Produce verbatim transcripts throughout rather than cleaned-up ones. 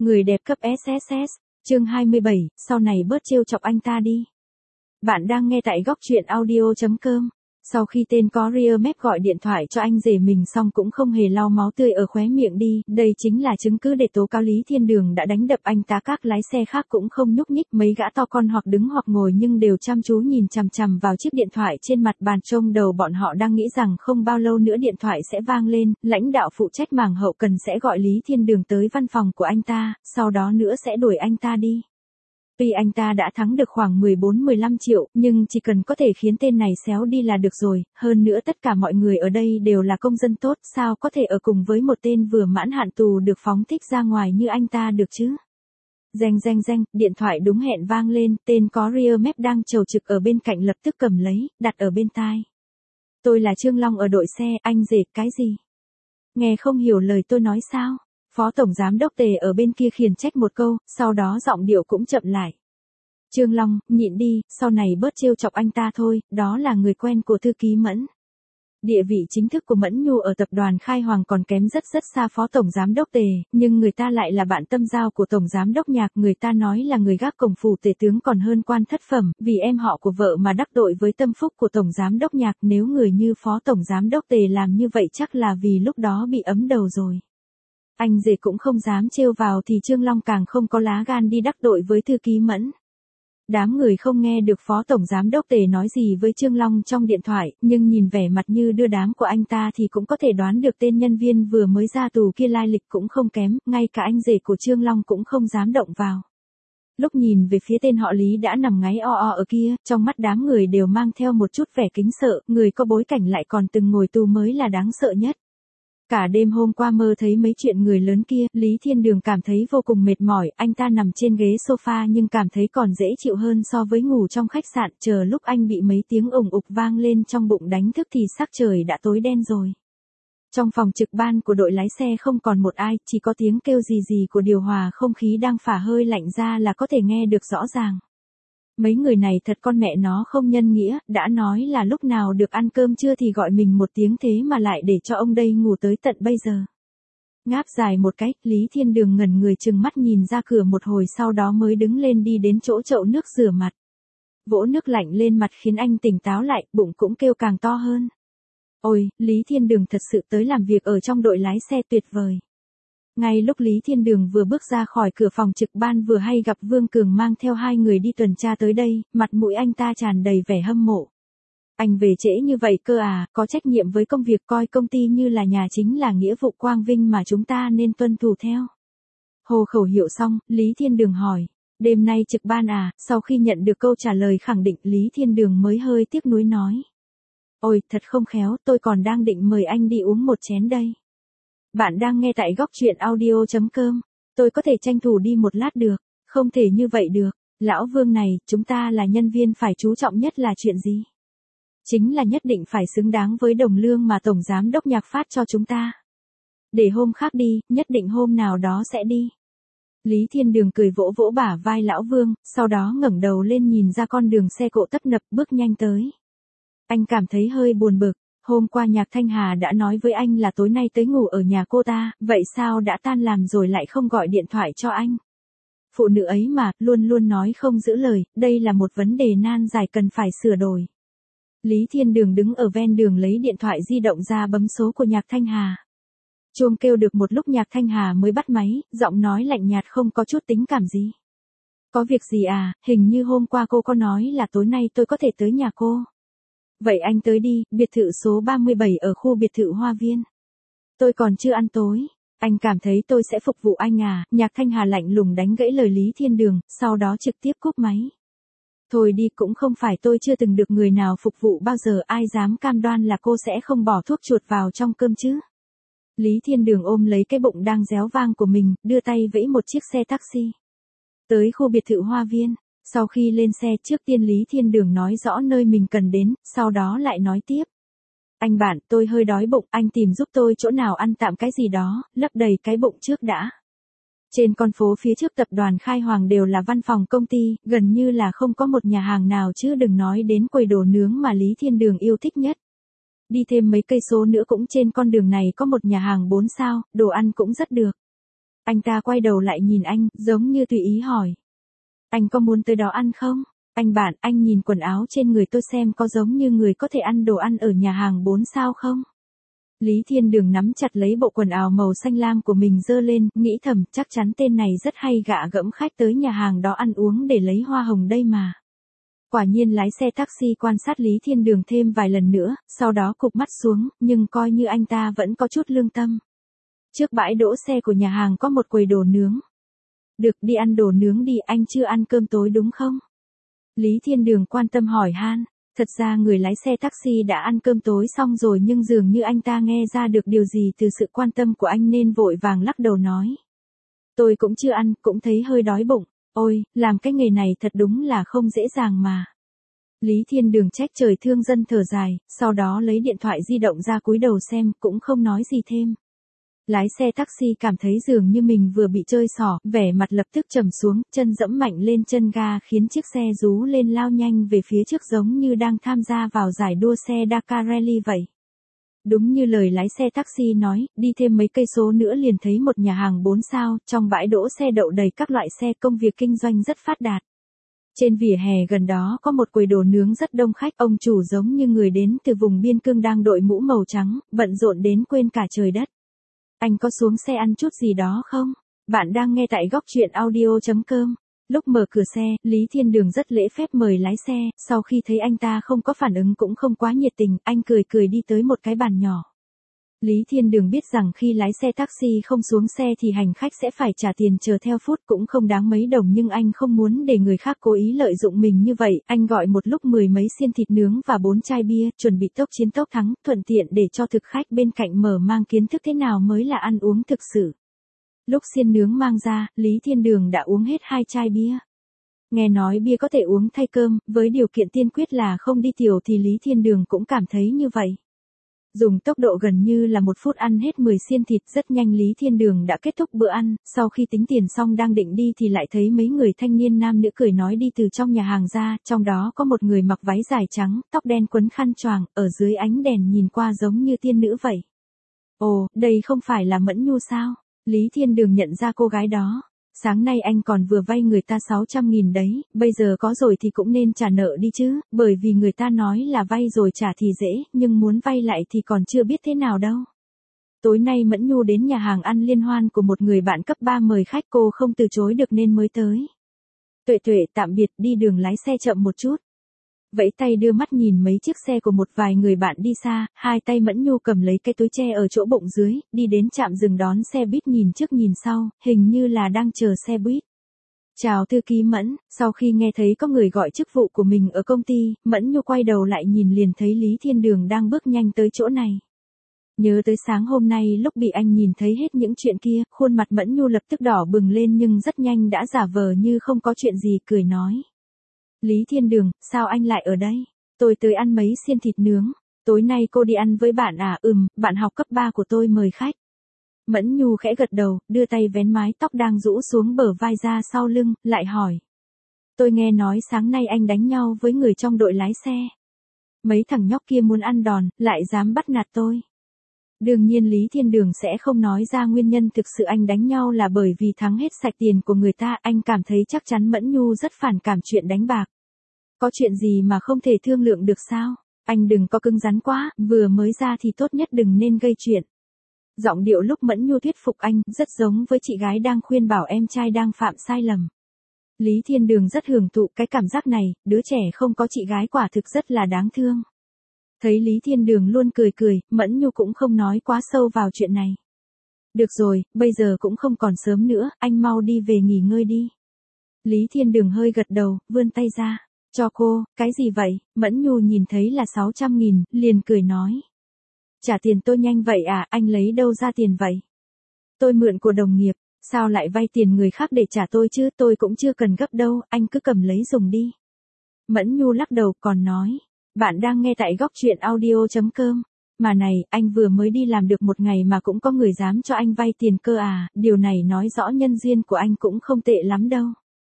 Người đẹp cấp ét ét ét, chương hai mươi bảy, sau này bớt trêu chọc anh ta đi. Bạn đang nghe tại góc truyện audio chấm com. Sau khi tên có Rear Map gọi điện thoại cho anh rể mình xong cũng không hề lau máu tươi ở khóe miệng đi, đây chính là chứng cứ để tố cáo Lý Thiên Đường đã đánh đập anh ta. Các lái xe khác cũng không nhúc nhích, mấy gã to con hoặc đứng hoặc ngồi nhưng đều chăm chú nhìn chằm chằm vào chiếc điện thoại trên mặt bàn. Trong đầu bọn họ đang nghĩ rằng không bao lâu nữa điện thoại sẽ vang lên, lãnh đạo phụ trách mảng hậu cần sẽ gọi Lý Thiên Đường tới văn phòng của anh ta, sau đó nữa sẽ đuổi anh ta đi. Tuy anh ta đã thắng được khoảng mười bốn mười lăm triệu, nhưng chỉ cần có thể khiến tên này xéo đi là được rồi, hơn nữa tất cả mọi người ở đây đều là công dân tốt, sao có thể ở cùng với một tên vừa mãn hạn tù được phóng thích ra ngoài như anh ta được chứ? Reng reng reng, điện thoại đúng hẹn vang lên, tên có Rear Map đang chầu trực ở bên cạnh lập tức cầm lấy, đặt ở bên tai. Tôi là Trương Long ở đội xe, anh rể, cái gì? Nghe không hiểu lời tôi nói sao? Phó Tổng Giám Đốc Tề ở bên kia khiển trách một câu, sau đó giọng điệu cũng chậm lại. Trương Long, nhịn đi, sau này bớt trêu chọc anh ta thôi, đó là người quen của thư ký Mẫn. Địa vị chính thức của Mẫn Nhu ở tập đoàn Khai Hoàng còn kém rất rất xa Phó Tổng Giám Đốc Tề, nhưng người ta lại là bạn tâm giao của Tổng Giám Đốc Nhạc, người ta nói là người gác cổng phủ tể tướng còn hơn quan thất phẩm, vì em họ của vợ mà đắc tội với tâm phúc của Tổng Giám Đốc Nhạc. Nếu người như Phó Tổng Giám Đốc Tề làm như vậy chắc là vì lúc đó bị ấm đầu rồi. Anh rể cũng không dám trêu vào thì Trương Long càng không có lá gan đi đắc tội với thư ký Mẫn. Đám người không nghe được Phó Tổng Giám Đốc Tề nói gì với Trương Long trong điện thoại, nhưng nhìn vẻ mặt như đưa đám của anh ta thì cũng có thể đoán được tên nhân viên vừa mới ra tù kia lai lịch cũng không kém, ngay cả anh rể của Trương Long cũng không dám động vào. Lúc nhìn về phía tên họ Lý đã nằm ngáy o o ở kia, trong mắt đám người đều mang theo một chút vẻ kính sợ, người có bối cảnh lại còn từng ngồi tù mới là đáng sợ nhất. Cả đêm hôm qua mơ thấy mấy chuyện người lớn kia, Lý Thiên Đường cảm thấy vô cùng mệt mỏi, anh ta nằm trên ghế sofa nhưng cảm thấy còn dễ chịu hơn so với ngủ trong khách sạn, chờ lúc anh bị mấy tiếng ủng ục vang lên trong bụng đánh thức thì sắc trời đã tối đen rồi. Trong phòng trực ban của đội lái xe không còn một ai, chỉ có tiếng kêu rì rì của điều hòa không khí đang phả hơi lạnh ra là có thể nghe được rõ ràng. Mấy người này thật con mẹ nó không nhân nghĩa, đã nói là lúc nào được ăn cơm trưa thì gọi mình một tiếng thế mà lại để cho ông đây ngủ tới tận bây giờ. Ngáp dài một cái, Lý Thiên Đường ngẩn người trừng mắt nhìn ra cửa một hồi sau đó mới đứng lên đi đến chỗ chậu nước rửa mặt. Vỗ nước lạnh lên mặt khiến anh tỉnh táo lại, bụng cũng kêu càng to hơn. Ôi, Lý Thiên Đường thật sự tới làm việc ở trong đội lái xe tuyệt vời. Ngay lúc Lý Thiên Đường vừa bước ra khỏi cửa phòng trực ban vừa hay gặp Vương Cường mang theo hai người đi tuần tra tới đây, mặt mũi anh ta tràn đầy vẻ hâm mộ. Anh về trễ như vậy cơ à, có trách nhiệm với công việc, coi công ty như là nhà chính là nghĩa vụ quang vinh mà chúng ta nên tuân thủ theo. Hồ khẩu hiệu xong, Lý Thiên Đường hỏi, đêm nay trực ban à? Sau khi nhận được câu trả lời khẳng định, Lý Thiên Đường mới hơi tiếc nuối nói. Ôi, thật không khéo, tôi còn đang định mời anh đi uống một chén đây. Bạn đang nghe tại góc truyện audio chấm com. Tôi có thể tranh thủ đi một lát được, không thể như vậy được. Lão Vương này, chúng ta là nhân viên phải chú trọng nhất là chuyện gì? Chính là nhất định phải xứng đáng với đồng lương mà Tổng Giám Đốc Nhạc phát cho chúng ta. Để hôm khác đi, nhất định hôm nào đó sẽ đi. Lý Thiên Đường cười vỗ vỗ bả vai Lão Vương, sau đó ngẩng đầu lên nhìn ra con đường xe cộ tấp nập bước nhanh tới. Anh cảm thấy hơi buồn bực. Hôm qua Nhạc Thanh Hà đã nói với anh là tối nay tới ngủ ở nhà cô ta, vậy sao đã tan làm rồi lại không gọi điện thoại cho anh? Phụ nữ ấy mà, luôn luôn nói không giữ lời, đây là một vấn đề nan giải cần phải sửa đổi. Lý Thiên Đường đứng ở ven đường lấy điện thoại di động ra bấm số của Nhạc Thanh Hà. Chuông kêu được một lúc Nhạc Thanh Hà mới bắt máy, giọng nói lạnh nhạt không có chút tính cảm gì. Có việc gì à, hình như hôm qua cô có nói là tối nay tôi có thể tới nhà cô. Vậy anh tới đi, biệt thự số ba mươi bảy ở khu biệt thự Hoa Viên. Tôi còn chưa ăn tối, anh cảm thấy tôi sẽ phục vụ anh à? Nhạc Thanh Hà lạnh lùng đánh gãy lời Lý Thiên Đường, sau đó trực tiếp cúp máy. Thôi đi, cũng không phải tôi chưa từng được người nào phục vụ bao giờ, ai dám cam đoan là cô sẽ không bỏ thuốc chuột vào trong cơm chứ? Lý Thiên Đường ôm lấy cái bụng đang réo vang của mình, đưa tay vẫy một chiếc xe taxi. Tới khu biệt thự Hoa Viên. Sau khi lên xe, trước tiên Lý Thiên Đường nói rõ nơi mình cần đến, sau đó lại nói tiếp. Anh bạn, tôi hơi đói bụng, anh tìm giúp tôi chỗ nào ăn tạm cái gì đó, lấp đầy cái bụng trước đã. Trên con phố phía trước tập đoàn Khai Hoàng đều là văn phòng công ty, gần như là không có một nhà hàng nào chứ đừng nói đến quầy đồ nướng mà Lý Thiên Đường yêu thích nhất. Đi thêm mấy cây số nữa cũng trên con đường này có một nhà hàng bốn sao, đồ ăn cũng rất được. Anh ta quay đầu lại nhìn anh, giống như tùy ý hỏi. Anh có muốn tới đó ăn không? Anh bạn, anh nhìn quần áo trên người tôi xem có giống như người có thể ăn đồ ăn ở nhà hàng bốn sao không? Lý Thiên Đường nắm chặt lấy bộ quần áo màu xanh lam của mình giơ lên, nghĩ thầm, chắc chắn tên này rất hay gạ gẫm khách tới nhà hàng đó ăn uống để lấy hoa hồng đây mà. Quả nhiên lái xe taxi quan sát Lý Thiên Đường thêm vài lần nữa, sau đó cụp mắt xuống, nhưng coi như anh ta vẫn có chút lương tâm. Trước bãi đỗ xe của nhà hàng có một quầy đồ nướng. Được, đi ăn đồ nướng đi, anh chưa ăn cơm tối đúng không? Lý Thiên Đường quan tâm hỏi han. Thật ra người lái xe taxi đã ăn cơm tối xong rồi nhưng dường như anh ta nghe ra được điều gì từ sự quan tâm của anh nên vội vàng lắc đầu nói. Tôi cũng chưa ăn, cũng thấy hơi đói bụng. Ôi, làm cái nghề này thật đúng là không dễ dàng mà. Lý Thiên Đường trách trời thương dân thở dài, sau đó lấy điện thoại di động ra cúi đầu xem, cũng không nói gì thêm. Lái xe taxi cảm thấy dường như mình vừa bị chơi xỏ, vẻ mặt lập tức trầm xuống, chân dẫm mạnh lên chân ga khiến chiếc xe rú lên lao nhanh về phía trước giống như đang tham gia vào giải đua xe Dakar Rally vậy. Đúng như lời lái xe taxi nói, đi thêm mấy cây số nữa liền thấy một nhà hàng bốn sao, trong bãi đỗ xe đậu đầy các loại xe, công việc kinh doanh rất phát đạt. Trên vỉa hè gần đó có một quầy đồ nướng rất đông khách, ông chủ giống như người đến từ vùng biên cương đang đội mũ màu trắng, bận rộn đến quên cả trời đất. Anh có xuống xe ăn chút gì đó không? Bạn đang nghe tại góc truyện audio chấm com. Lúc mở cửa xe, Lý Thiên Đường rất lễ phép mời lái xe, sau khi thấy anh ta không có phản ứng cũng không quá nhiệt tình, anh cười cười đi tới một cái bàn nhỏ. Lý Thiên Đường biết rằng khi lái xe taxi không xuống xe thì hành khách sẽ phải trả tiền chờ theo phút, cũng không đáng mấy đồng, nhưng anh không muốn để người khác cố ý lợi dụng mình như vậy, anh gọi một lúc mười mấy xiên thịt nướng và bốn chai bia, chuẩn bị tốc chiến tốc thắng, thuận tiện để cho thực khách bên cạnh mở mang kiến thức thế nào mới là ăn uống thực sự. Lúc xiên nướng mang ra, Lý Thiên Đường đã uống hết hai chai bia. Nghe nói bia có thể uống thay cơm, với điều kiện tiên quyết là không đi tiểu thì Lý Thiên Đường cũng cảm thấy như vậy. Dùng tốc độ gần như là một phút ăn hết mười xiên thịt, rất nhanh Lý Thiên Đường đã kết thúc bữa ăn, sau khi tính tiền xong đang định đi thì lại thấy mấy người thanh niên nam nữ cười nói đi từ trong nhà hàng ra, trong đó có một người mặc váy dài trắng, tóc đen quấn khăn choàng, ở dưới ánh đèn nhìn qua giống như tiên nữ vậy. Ồ, đây không phải là Mẫn Nhu sao? Lý Thiên Đường nhận ra cô gái đó. Sáng nay anh còn vừa vay người ta sáu trăm nghìn đấy, bây giờ có rồi thì cũng nên trả nợ đi chứ, bởi vì người ta nói là vay rồi trả thì dễ, nhưng muốn vay lại thì còn chưa biết thế nào đâu. Tối nay Mẫn Nhu đến nhà hàng ăn liên hoan của một người bạn cấp ba mời khách, cô không từ chối được nên mới tới. Tuệ Tuệ, tạm biệt, đi đường lái xe chậm một chút. Vẫy tay đưa mắt nhìn mấy chiếc xe của một vài người bạn đi xa, hai tay Mẫn Nhu cầm lấy cái túi tre ở chỗ bụng dưới, đi đến trạm dừng đón xe buýt, nhìn trước nhìn sau, hình như là đang chờ xe buýt. Chào thư ký Mẫn, sau khi nghe thấy có người gọi chức vụ của mình ở công ty, Mẫn Nhu quay đầu lại nhìn liền thấy Lý Thiên Đường đang bước nhanh tới chỗ này. Nhớ tới sáng hôm nay lúc bị anh nhìn thấy hết những chuyện kia, khuôn mặt Mẫn Nhu lập tức đỏ bừng lên nhưng rất nhanh đã giả vờ như không có chuyện gì, cười nói. Lý Thiên Đường, sao anh lại ở đây? Tôi tới ăn mấy xiên thịt nướng. Tối nay cô đi ăn với bạn à? Ừm, bạn học cấp ba của tôi mời khách. Mẫn Nhu khẽ gật đầu, đưa tay vén mái tóc đang rũ xuống bờ vai ra sau lưng, lại hỏi. Tôi nghe nói sáng nay anh đánh nhau với người trong đội lái xe. Mấy thằng nhóc kia muốn ăn đòn, lại dám bắt nạt tôi. Đương nhiên Lý Thiên Đường sẽ không nói ra nguyên nhân thực sự anh đánh nhau là bởi vì thắng hết sạch tiền của người ta, anh cảm thấy chắc chắn Mẫn Nhu rất phản cảm chuyện đánh bạc. Có chuyện gì mà không thể thương lượng được sao? Anh đừng có cứng rắn quá, vừa mới ra thì tốt nhất đừng nên gây chuyện. Giọng điệu lúc Mẫn Nhu thuyết phục anh, rất giống với chị gái đang khuyên bảo em trai đang phạm sai lầm. Lý Thiên Đường rất hưởng thụ cái cảm giác này, đứa trẻ không có chị gái quả thực rất là đáng thương. Thấy Lý Thiên Đường luôn cười cười, Mẫn Nhu cũng không nói quá sâu vào chuyện này. Được rồi, bây giờ cũng không còn sớm nữa, anh mau đi về nghỉ ngơi đi. Lý Thiên Đường hơi gật đầu, vươn tay ra. Cho cô, cái gì vậy? Mẫn Nhu nhìn thấy là sáu trăm nghìn, liền cười nói. Trả tiền tôi nhanh vậy à, anh lấy đâu ra tiền vậy? Tôi mượn của đồng nghiệp, sao lại vay tiền người khác để trả tôi chứ, tôi cũng chưa cần gấp đâu, anh cứ cầm lấy dùng đi. Mẫn Nhu lắc đầu còn nói. Bạn đang nghe tại góc truyện audio chấm com. Mà này, anh vừa mới đi làm được một ngày mà cũng có người dám cho anh vay tiền cơ à, điều này nói rõ nhân duyên của anh cũng không tệ lắm đâu.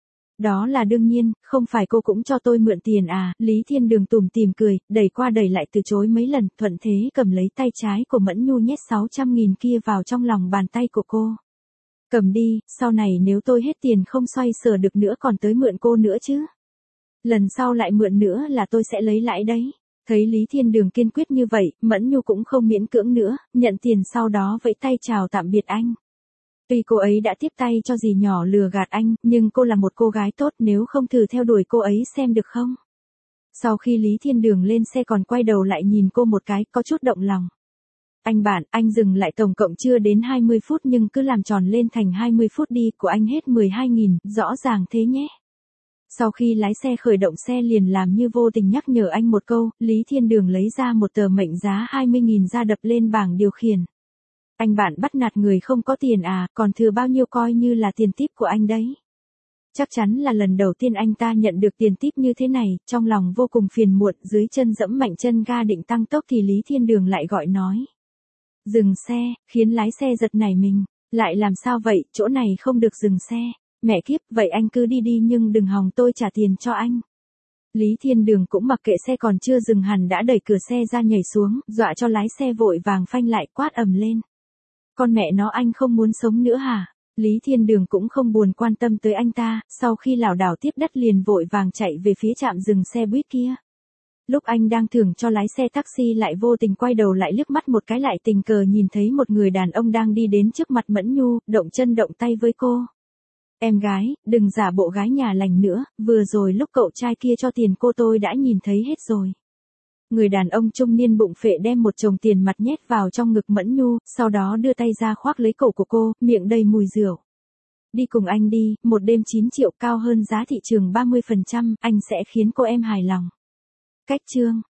Đó là đương nhiên, không phải cô cũng cho tôi mượn tiền à, Lý Thiên Đường tủm tỉm cười, đẩy qua đẩy lại từ chối mấy lần, thuận thế cầm lấy tay trái của Mẫn Nhu nhét sáu trăm nghìn kia vào trong lòng bàn tay của cô. Cầm đi, sau này nếu tôi hết tiền không xoay sở được nữa còn tới mượn cô nữa chứ. Lần sau lại mượn nữa là tôi sẽ lấy lãi đấy. Thấy Lý Thiên Đường kiên quyết như vậy, Mẫn Nhu cũng không miễn cưỡng nữa, nhận tiền sau đó vẫy tay chào tạm biệt anh. Tuy cô ấy đã tiếp tay cho dì nhỏ lừa gạt anh, nhưng cô là một cô gái tốt, nếu không thử theo đuổi cô ấy xem được không? Sau khi Lý Thiên Đường lên xe còn quay đầu lại nhìn cô một cái, có chút động lòng. Anh bạn, anh dừng lại tổng cộng chưa đến hai mươi phút nhưng cứ làm tròn lên thành hai mươi phút đi, của anh hết mười hai nghìn, rõ ràng thế nhé. Sau khi lái xe khởi động xe liền làm như vô tình nhắc nhở anh một câu, Lý Thiên Đường lấy ra một tờ mệnh giá hai mươi nghìn ra đập lên bảng điều khiển. Anh bạn bắt nạt người không có tiền à, còn thừa bao nhiêu coi như là tiền tip của anh đấy. Chắc chắn là lần đầu tiên anh ta nhận được tiền tip như thế này, trong lòng vô cùng phiền muộn, dưới chân dẫm mạnh chân ga định tăng tốc thì Lý Thiên Đường lại gọi nói. Dừng xe, khiến lái xe giật nảy mình, lại làm sao vậy, chỗ này không được dừng xe. Mẹ kiếp, vậy anh cứ đi đi nhưng đừng hòng tôi trả tiền cho anh. Lý Thiên Đường cũng mặc kệ xe còn chưa dừng hẳn đã đẩy cửa xe ra nhảy xuống, dọa cho lái xe vội vàng phanh lại quát ầm lên. Con mẹ nó anh không muốn sống nữa hả? Lý Thiên Đường cũng không buồn quan tâm tới anh ta, sau khi lảo đảo tiếp đất liền vội vàng chạy về phía trạm dừng xe buýt kia. Lúc anh đang thưởng cho lái xe taxi lại vô tình quay đầu lại liếc mắt một cái lại tình cờ nhìn thấy một người đàn ông đang đi đến trước mặt Mẫn Nhu, động chân động tay với cô. Em gái, đừng giả bộ gái nhà lành nữa, vừa rồi lúc cậu trai kia cho tiền cô tôi đã nhìn thấy hết rồi. Người đàn ông trung niên bụng phệ đem một chồng tiền mặt nhét vào trong ngực Mẫn Nhu, sau đó đưa tay ra khoác lấy cổ của cô, miệng đầy mùi rượu. Đi cùng anh đi, một đêm chín triệu cao hơn giá thị trường ba mươi phần trăm, anh sẽ khiến cô em hài lòng. Cách chương